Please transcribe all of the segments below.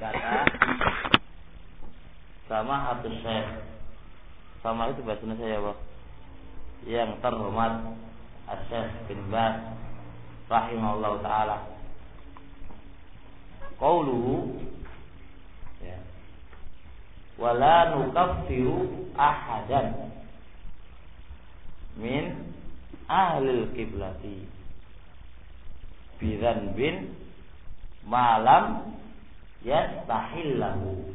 berkata, sama hatu syekh, sama itu bahasa saya apa? Yang terhormat Syekh bin Baz rahimahullah taala. Qauluhu ya. Wala nukaffiru ahadan min ahlil qiblati bidzanbin malam yastahillahu.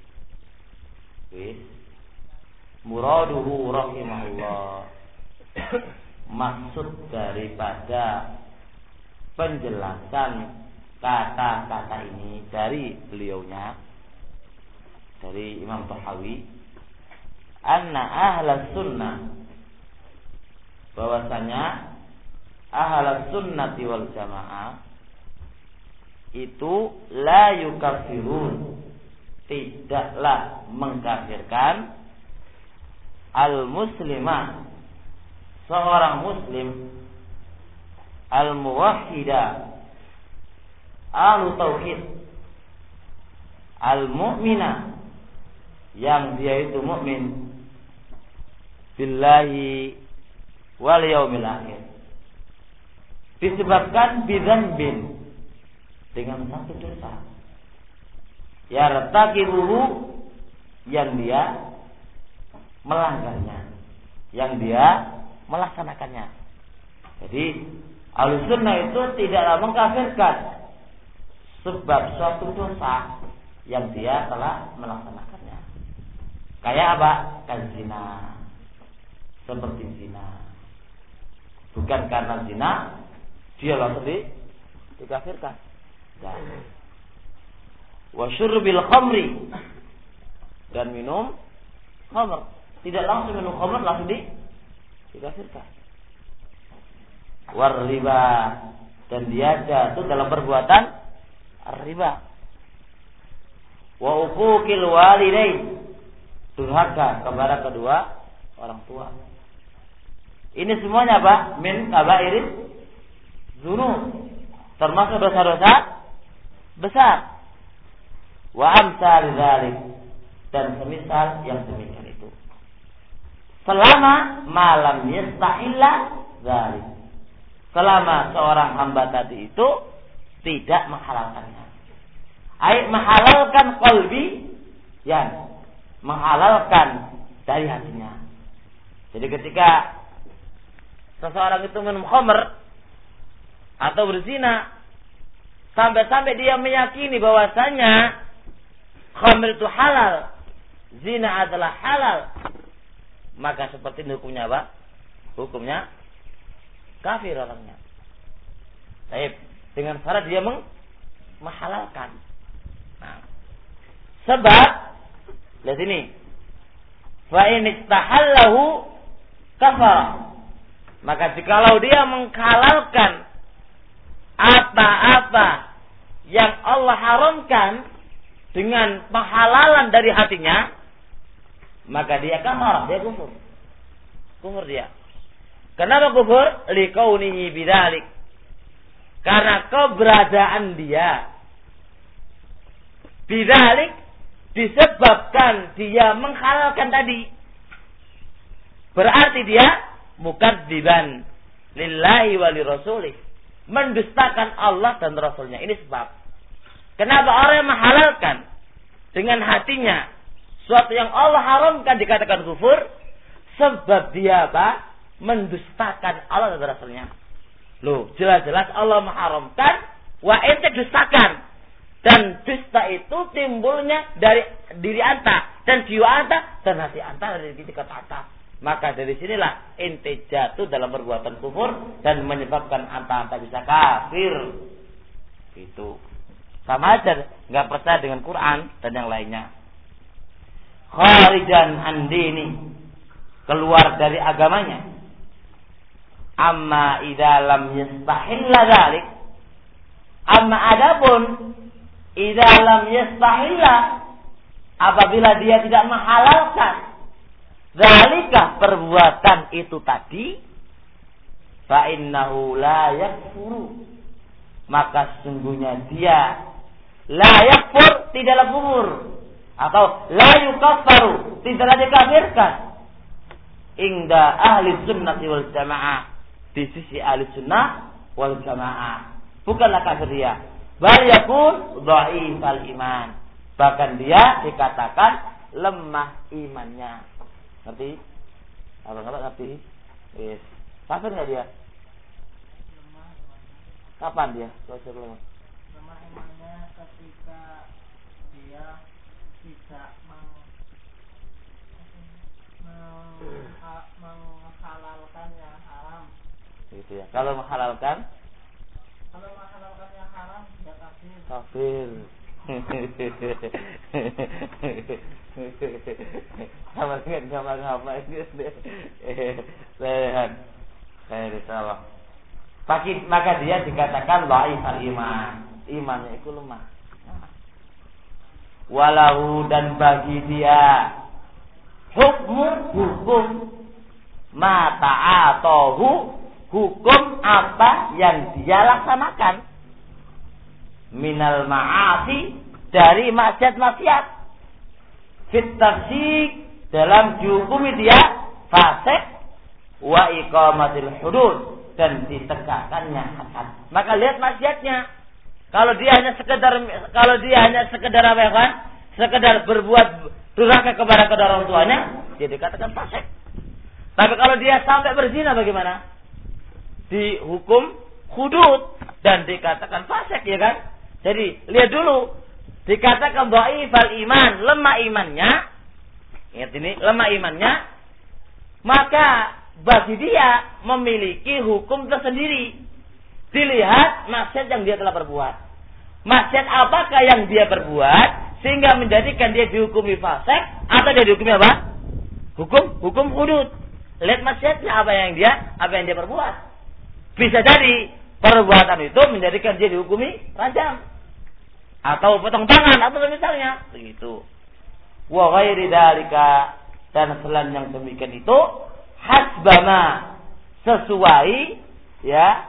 Muraduhu rahimahullah, maksud daripada penjelasan kata-kata ini dari beliaunya, dari Imam Tahawi, anna ahlas sunnah, bahwasanya ahlas sunnati wal jamaah itu la yukaffirun, tidaklah mengkafirkan al-muslimah, seorang muslim, al-muwahhidah, ahlu tauhid, al-mu'minah, yang dia itu mukmin billahi wal yaumil akhir, disebabkan bidzanbin, dengan satu dosa, yartakibuhu, yang dia melanggarnya, yang dia melaksanakannya. Jadi Ahlussunnah itu tidaklah mengkafirkan sebab suatu dosa yang dia telah melaksanakannya. Kayak apa? Kan zina, seperti zina. Bukan karena zina dia langsung dikafirkan. Wa syurbil khamri, dan minum khamr, tidak langsung minum khamr langsung dikafirkan. War riba, dan dia jatuh dalam perbuatan riba. Wa uquqil walidain, durhaka kepada kedua orang tua. Ini semuanya apa? Min kabairis dzunub, termasuk dosa-dosa besar. Wa amsal dzalik, dan semisal yang demikian itu, selama malam yastahilla dzalik, selama seorang hamba tadi itu tidak menghalalkannya. Ai menghalalkan qalbi, yang menghalalkan dari hatinya. Jadi ketika seseorang itu minum khamr atau berzina, sampai-sampai dia meyakini bahwasanya khamr itu halal, zina adalah halal, maka seperti ini hukumnya apa? Hukumnya kafir orangnya. Baik, dengan syarat dia menghalalkan. Nah, sebab lihat ini, fa in istahallahu kafara, maka jikalau dia menghalalkan apa-apa yang Allah haramkan dengan penghalalan dari hatinya, maka dia kafar, dia kufur. Kufur dia. Kenapa kufur? Liqaunihi bidzalik, karena keberadaan dia bidzalik, disebabkan dia menghalalkan tadi. Berarti dia mukadziban lillahi wa lirasulih, mendustakan Allah dan Rasulnya. Ini sebab kenapa orang yang menghalalkan dengan hatinya suatu yang Allah haramkan dikatakan kufur, sebab dia apa? Mendustakan Allah dan Rasulnya. Loh, jelas-jelas Allah mengharamkan, wa ente dustakan, dan dusta itu timbulnya dari diri anta dan jiwa anta dan hati anta, dari titik kata anta. Maka dari sinilah ente jatuh dalam perbuatan kufur dan menyebabkan anta bisa kafir. Itu sama aja, nggak percaya dengan Quran dan yang lainnya. Kharijan an dini, keluar dari agamanya. Amma idza lam yastahilla dzalik, amma adapun idza lam yastahilla, apabila dia tidak menghalalkan dzalika, perbuatan itu tadi, fa innahu la yakfuru, maka sesungguhnya dia la yakfur, tidaklah kufur. Atau la yukaffaru, tidaklah dikafirkan. Inda ahli sunnah wal jamaah, di sisi ahli sunnah wal jamaah. Bukanlah kafir dia. Bal yakun dhaifal iman. Bahkan dia dikatakan lemah imannya. Ngerti? Abang-abang ngerti? Yes. Kafir nggak dia? Kapan dia? Lemah imannya ketika dia tidak menghalalkan yang haram. Gitu ya. Kalau menghalalkan yang haram dia kafir. Kafir. Sama dengan gambar apa ini? Lihat. Saya disalah. Maka dia dikatakan dhaifal iman. Imannya itu lemah. Walahu, dan bagi dia hukum ma ta'atahu, hukum apa yang dia laksanakan minal ma'asi, dari maksiat-maksiat, fit tafsik, dalam dihukumi dia fasik, wa iqamatil hudud, dan ditegakkannya had. Maka lihat maksiatnya. Kalau dia hanya sekedar apa ya kan? Sekedar berbuat durhaka kepada kedua orang tuanya, dia dikatakan fasik. Tapi kalau dia sampai berzina bagaimana? Dihukum hudud dan dikatakan fasik, ya kan? Jadi lihat dulu, dikatakan dhaifal iman, lemah imannya. Ingat ini, lemah imannya. Maka bagi dia memiliki hukum tersendiri. Dilihat maksiat yang dia telah perbuat. Maksiat apakah yang dia perbuat sehingga menjadikan dia dihukumi fasik, atau dia dihukumi apa? Hukum hudud. Lihat maksiatnya apa yang dia perbuat. Bisa jadi perbuatan itu menjadikan dia dihukumi rajam atau potong tangan atau misalnya begitu. Wa ghairi dzalika, dan selain yang demikian itu hasbama, sesuai ya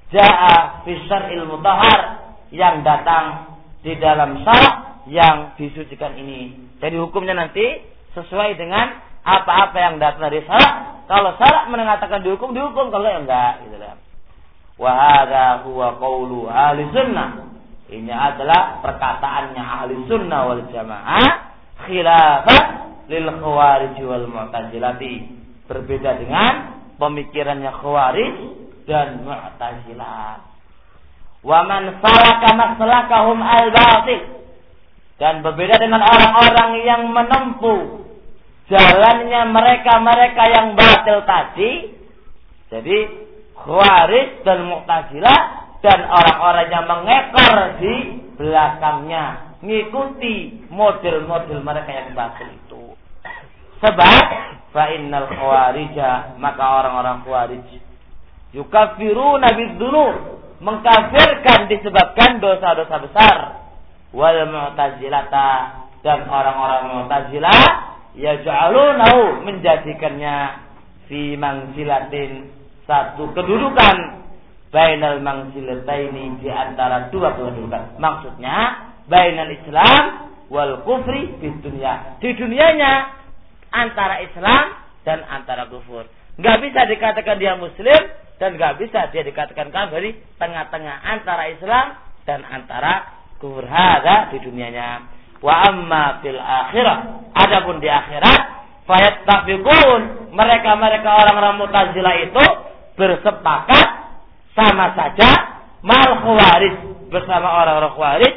jaa fi syar'il mutahhar, yang datang di dalam syarak yang disucikan ini. Jadi hukumnya nanti sesuai dengan apa-apa yang datang dari syarak. Kalau syarak mengatakan dihukum, kalau enggak gitu lah. Wa hadza huwa qaulu ahli sunnah. Ini adalah perkataannya ahli sunnah wal jamaah, khilafan lil khawarij wal mu'tazilati. Berbeda dengan pemikirannya khawarij dan mu'tazilah. Wa man salaka maslakahum al-batil, dan berbeda dengan orang-orang yang menempuh jalannya mereka yang batil tadi. Jadi khawarij dan mu'tazilah dan orang-orang yang mengekor di belakangnya, ngikuti model-model mereka yang batil itu. Sebab fa innal khawarija, maka orang-orang khawarij yukaffiruna bidzunub, mengkafirkan disebabkan dosa-dosa besar. Wal mu'tazilata, dan orang-orang mu'tazilah yaj'alunahu, menjadikannya fi manzilatin, satu kedudukan, bainal manzilataini, di antara dua kedudukan. Maksudnya bainal Islam wal kufri di dunia. Di dunianya antara Islam dan antara kufur. Enggak bisa dikatakan dia muslim dan enggak bisa dia dikatakan kafir, tengah-tengah antara Islam dan antara kufur. Hada di dunianya. Wa amma fil akhirah, adapun di akhirat, fayattafiqun, mereka orang-orang Mu'tazilah itu bersepakat sama saja mal khawarij, bersama orang-orang khawarij,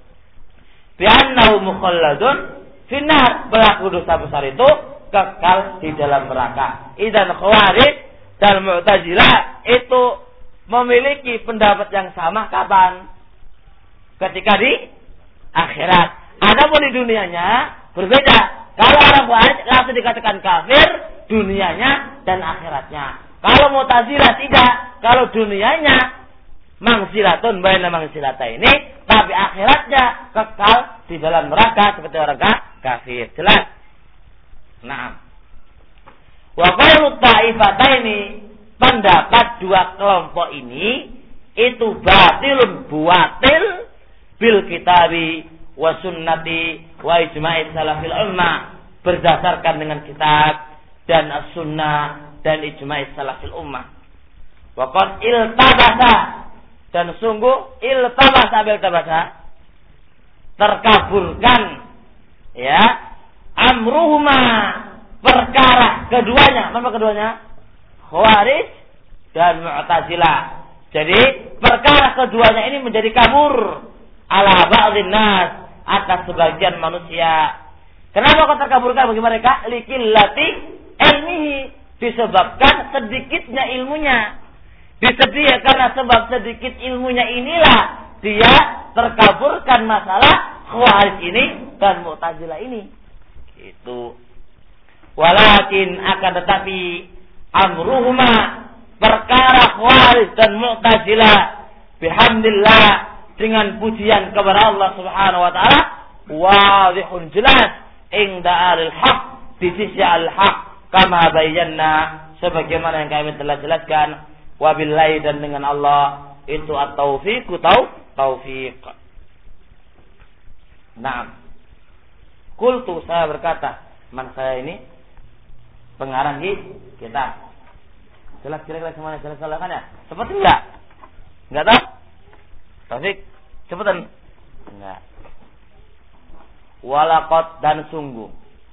bi annahu mukhalladun finnar, pelaku dosa besar itu kekal di dalam neraka. Idzan khawarij dan Mu'tazilah itu memiliki pendapat yang sama kapan? Ketika di akhirat. Adapun di dunianya berbeda. Kalau orang khawarij langsung dikatakan kafir dunianya dan akhiratnya. Kalau Mu'tazilah tidak. Kalau dunianya mangsilatun baina mangsilata ini, tapi akhiratnya kekal di dalam neraka seperti orang kafir. Jelas? Nah, wa qawlu ta'ifataini, pendapat dua kelompok ini itu batil bil kitabi wa sunnati wa ijma'i salafil ummah, berdasarkan dengan kitab dan as-sunnah dan ijma'i salafil ummah. Wa qad iltabasa, dan sungguh iltabasa terkaburkan ya amruhuma, perkara keduanya. Apa keduanya? Khawarij dan Mu'tazilah. Jadi perkara keduanya ini menjadi kabur ala ba'dhin nas, atas sebagian manusia. Kenapa kok terkaburkan bagi mereka? Likillati ilmihi, disebabkan sedikitnya ilmunya. Karena sebab sedikit ilmunya inilah dia terkaburkan masalah Khawarij ini dan Mu'tazilah ini. Itu. Walakin akan tetapi amruhuma, perkara Khawarij dan Mu'tazilah, bihamdillah, dengan pujian kepada Allah Subhanahu wa taala, wadihun, jelas, inda alil haq, di sisi al-haq, kama bayyana, sebagaimana yang kami telah jelaskan. Wabillahi, dan dengan Allah itu at-taufiq, taufiq. Naam. Qultu, saya berkata, man saya ini pengarang kita. Jelas kira-kira semuanya jelas kan ya? Seperti enggak? Enggak tahu? Taufik, cepetan. Enggak. Walaqad, dan sungguh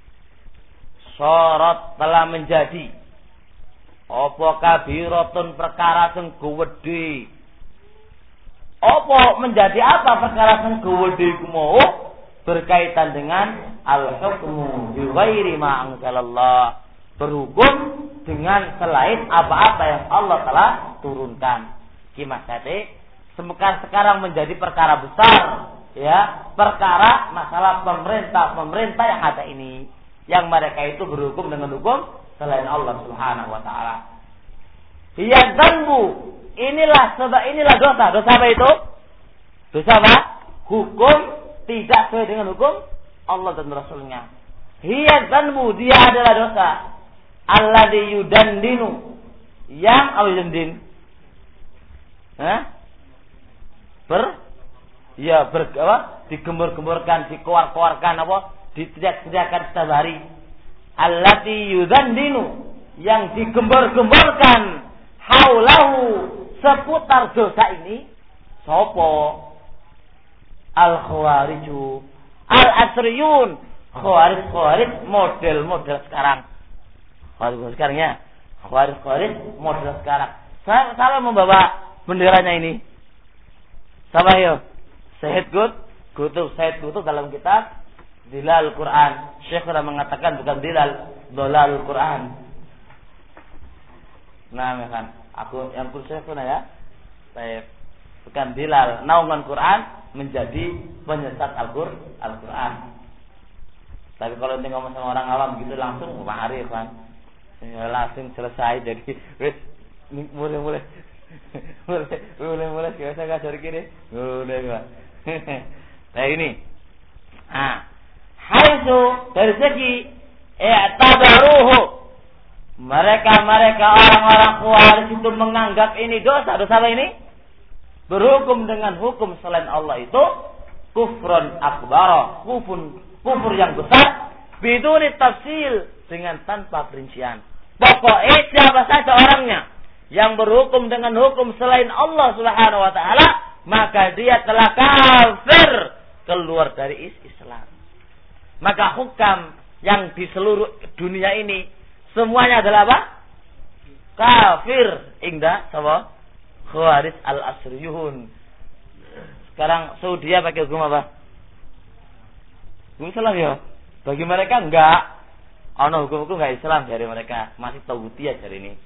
sorot telah menjadi apa kabiratun, perkara sing gede. Apa menjadi apa perkara sing gede iku mau? Berkaitan dengan al-hukmu bi ghairi ma anzalallah, berhukum dengan selain apa-apa yang Allah telah turunkan. Kimasate sekarang menjadi perkara besar, ya, perkara masalah pemerintah yang ada ini, yang mereka itu berhukum dengan hukum selain Allah Subhanahu wa taala. Hiya dzanbu, inilah dosa. Dosa apa itu? Dosa apa? Hukum tidak sesuai dengan hukum Allah dan Rasulnya. Hiya dzanbu, dia adalah dosa. Alladzi yudandinu, yang awidin. Digembur-gemburkan, dikeluarkan apa? Diteriak-teriakan setiap hari. Allati yudandinu, yang digembor-gemborkan, haulahu, seputar dosa ini, sopo? Al-khawariju, al-asriyun, khawarij model sekarang. Khawarij sekarang ya, khawarij model sekarang. Saya membawa benderanya ini. Siapa ya? Syed Qutb dalam kitab Dilal Quran. Syekh sudah mengatakan bukan dilal, dolalul Quran. Nah, kan aku yang kursus itu ya. Saya bukan dilal, naungan Quran menjadi penyesat Al-Quran. Tapi kalau nanti ngomong sama orang awam gitu langsung ma'arif kan. Ya, langsung selesai, jadi wis mulai biasa ngajar gini. Mulai. Nah ini. Haitsu, dari segi i'tabaruhu, mereka orang-orang Khawarij itu menganggap ini dosa apa ini? Berhukum dengan hukum selain Allah itu kufrun akbar, kufur yang besar, biduni tafsil, dengan tanpa perincian. Pokoknya siapa saja orangnya yang berhukum dengan hukum selain Allah Subhanahu wa taala, maka dia telah kafir, keluar dari Islam. Maka hukam yang di seluruh dunia ini semuanya adalah apa? Kafir. Indah sama Khawarij al-asriyun. Sekarang Saudi pakai hukum apa? Hukum Islam ya. Bagi mereka enggak. Ono hukum-hukum enggak Islam dari mereka, masih tauhidiyah dari ini.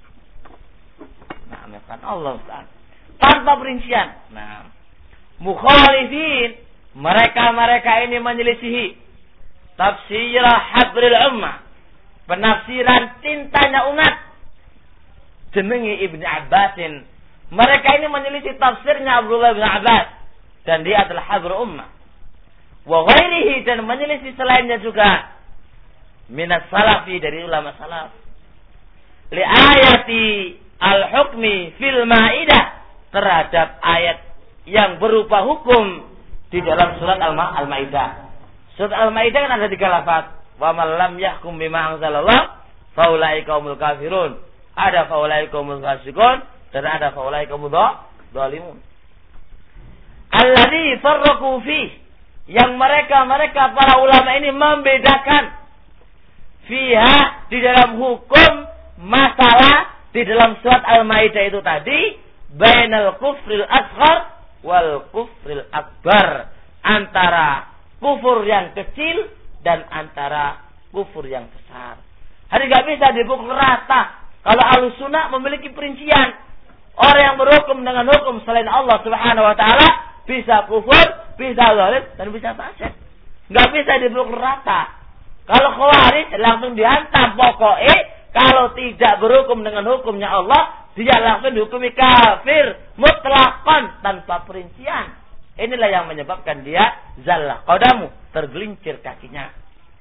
Nah, kan Allah Ustaz. Tanpa perincian. Nah, mukhalifin, mereka ini menyelisihi tafsirah habril ummah, penafsiran tintanya umat, jenengi Ibnu Abbasin. Mereka ini menyelisih tafsirnya Abdullah bin Abbas, dan dia adalah habrul ummah. Wa ghairihi, dan menyelisih selainnya juga minas salafi, dari ulama salaf. Li ayati al-hukmi fil Maidah, terhadap ayat yang berupa hukum di dalam surat Al-Maidah. Surat Al-Maidah kan ada 3 lafaz. Wa man lam yahkum bima anzalallah faulaika humul kafirun. Ada faulaika humul fasiqun dan ada faulaika humul dzalimun. Alladzi farraqu fi, yang mereka para ulama ini membedakan fiha, di dalam hukum masalah di dalam surat Al-Maidah itu tadi, bainal kufril asghar wal kufril akbar, antara kufur yang kecil dan antara kufur yang besar. Hari nggak bisa dipukul rata. Kalau Ahlussunnah memiliki perincian, orang yang berhukum dengan hukum selain Allah Subhanahu wa taala bisa kufur, bisa zalim, dan bisa fasik. Nggak bisa dipukul rata. Kalau Khawarij langsung dihantam, pokoknya kalau tidak berhukum dengan hukumnya Allah, dia langsung dihukumi kafir mutlaqan tanpa perincian. Inilah yang menyebabkan dia zallah qadamu, tergelincir kakinya.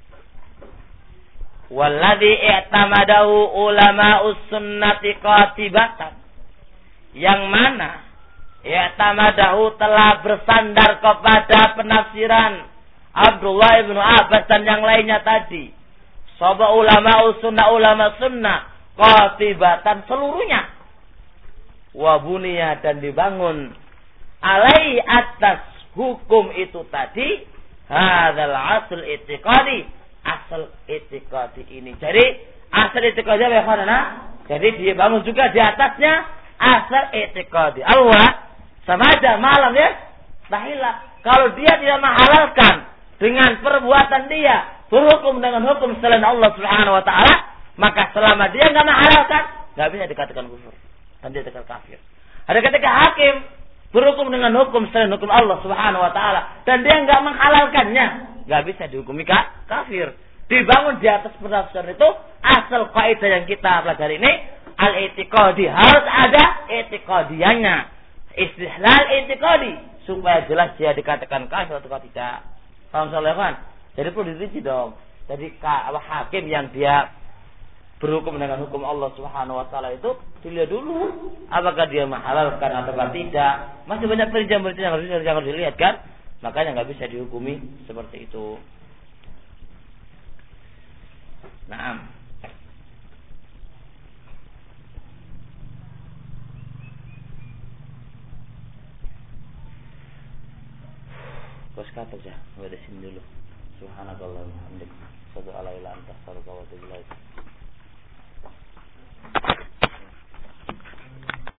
Walladzi i'tamadahu ulama'us sunnati qatibatan, yang mana i'tamadahu telah bersandar kepada penafsiran Abdullah ibnu Abbas dan yang lainnya tadi. Sahaba ulama sunnah qatibatan seluruhnya. Wa buniya, dan dibangun alai atas hukum itu tadi, hadzal asl i'tiqadi, asal i'tiqadi ini. Jadi asal i'tiqadi apa ya? Jadi dia bangun juga di atasnya asal i'tiqadi. Allah sama aja malam ya. Tahilah. Kalau dia tidak menghalalkan dengan perbuatan dia berhukum dengan hukum selain Allah Subhanahu wa taala, maka selama dia enggak menghalalkan, enggak bisa dikatakan kufur dan dia dikatakan kafir. Ada ketika hakim berhukum dengan hukum selain hukum Allah Subhanahu wa taala dan dia enggak menghalalkannya, enggak bisa dihukumi kafir. Dibangun di atas penafsiran itu asal kaidah yang kita pelajari ini, al-i'tiqadi, harus ada i'tiqadiannya. Istihlal i'tiqadi supaya jelas dia dikatakan kafir atau tidak. Paham soalnya kan? Jadi perlu dirinci dong. Jadi hakim yang dia berhukum dengan hukum Allah Subhanahu wa taala itu dilihat dulu apakah dia menghalalkan atau tidak. Masih banyak perincian-perincian yang harus dilihat kan? Makanya nggak bisa dihukumi seperti itu. Naam. Terus kata aja, udah sini dulu. Subhanallah, alhamdulillah. Sadu ala ila anta, saru kawatu